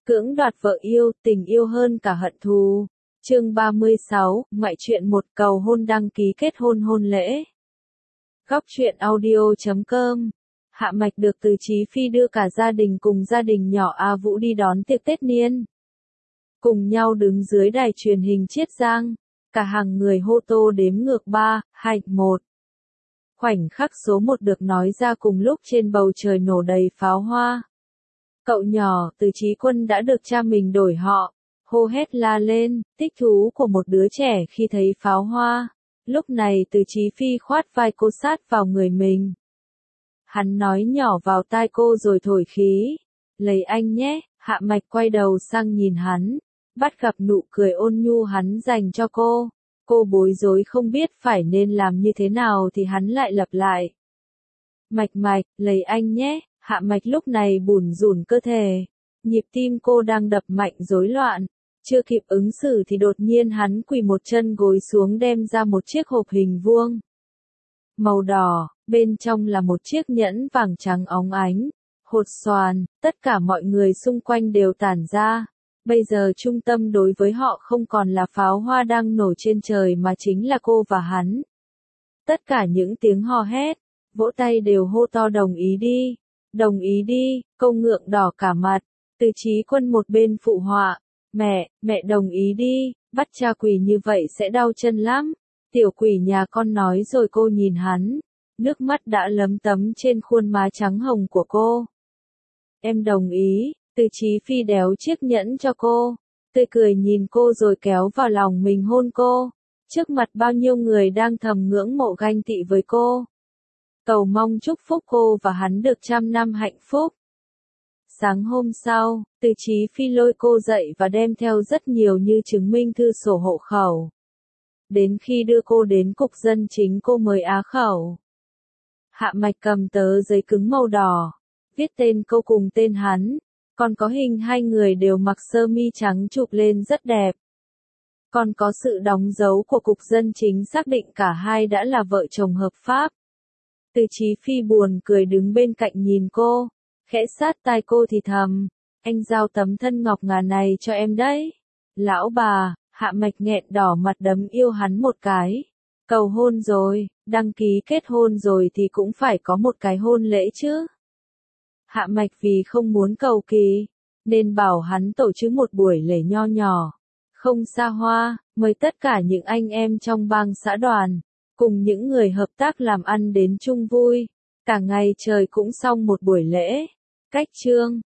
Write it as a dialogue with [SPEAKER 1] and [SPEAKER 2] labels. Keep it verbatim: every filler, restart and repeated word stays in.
[SPEAKER 1] Cưỡng đoạt vợ yêu, tình yêu hơn cả hận thù. Chương ba mươi sáu, ngoại truyện một cầu hôn đăng ký kết hôn hôn lễ. Góc truyện audio chấm com. Hạ Mạch được Từ Chí Phi đưa cả gia đình cùng gia đình nhỏ A Vũ đi đón tiệc Tết niên. Cùng nhau đứng dưới đài truyền hình Chiết Giang, cả hàng người hô tô đếm ngược ba, hai, một. Khoảnh khắc số một được nói ra cùng lúc trên bầu trời nổ đầy pháo hoa. Cậu nhỏ, Từ Chí Quân đã được cha mình đổi họ, hô hét la lên, thích thú của một đứa trẻ khi thấy pháo hoa. Lúc này Từ Chí Phi khoát vai cô sát vào người mình. Hắn nói nhỏ vào tai cô rồi thổi khí. Lấy anh nhé, Hạ Mạch quay đầu sang nhìn hắn, bắt gặp nụ cười ôn nhu hắn dành cho cô. Cô bối rối không biết phải nên làm như thế nào thì hắn lại lặp lại. Mạch Mạch, lấy anh nhé. Hạ Mạch lúc này bủn rủn cơ thể, nhịp tim cô đang đập mạnh rối loạn, chưa kịp ứng xử thì đột nhiên hắn quỳ một chân gối xuống đem ra một chiếc hộp hình vuông. Màu đỏ, bên trong là một chiếc nhẫn vàng trắng óng ánh, hột xoàn, tất cả mọi người xung quanh đều tản ra. Bây giờ trung tâm đối với họ không còn là pháo hoa đang nổ trên trời mà chính là cô và hắn. Tất cả những tiếng hò hét, vỗ tay đều hô to đồng ý đi. Đồng ý đi, câu ngượng đỏ cả mặt. Từ Chí Quân một bên phụ họa, mẹ, mẹ đồng ý đi, bắt cha quỳ như vậy sẽ đau chân lắm. Tiểu quỷ nhà con nói rồi cô nhìn hắn, nước mắt đã lấm tấm trên khuôn má trắng hồng của cô. Em đồng ý, Từ Chí Phi đéo chiếc nhẫn cho cô, tươi cười nhìn cô rồi kéo vào lòng mình hôn cô, trước mặt bao nhiêu người đang thầm ngưỡng mộ ganh tị với cô. Cầu mong chúc phúc cô và hắn được trăm năm hạnh phúc. Sáng hôm sau, Từ Chí Phi lôi cô dậy và đem theo rất nhiều như chứng minh thư sổ hộ khẩu. Đến khi đưa cô đến cục dân chính cô mới á khẩu. Hạ Mạch cầm tờ giấy cứng màu đỏ, viết tên cô cùng tên hắn, còn có hình hai người đều mặc sơ mi trắng chụp lên rất đẹp. Còn có sự đóng dấu của cục dân chính xác định cả hai đã là vợ chồng hợp pháp. Từ Chí Phi buồn cười đứng bên cạnh nhìn cô, khẽ sát tai cô thì thầm, anh giao tấm thân ngọc ngà này cho em đấy. Lão bà, Hạ Mạch nghẹn đỏ mặt đấm yêu hắn một cái. Cầu hôn rồi, đăng ký kết hôn rồi thì cũng phải có một cái hôn lễ chứ. Hạ Mạch vì không muốn cầu kỳ, nên bảo hắn tổ chức một buổi lễ nho nhỏ, không xa hoa, mời tất cả những anh em trong bang xã đoàn, cùng những người hợp tác làm ăn đến chung vui. Cả ngày trời cũng xong một buổi lễ. Cách chương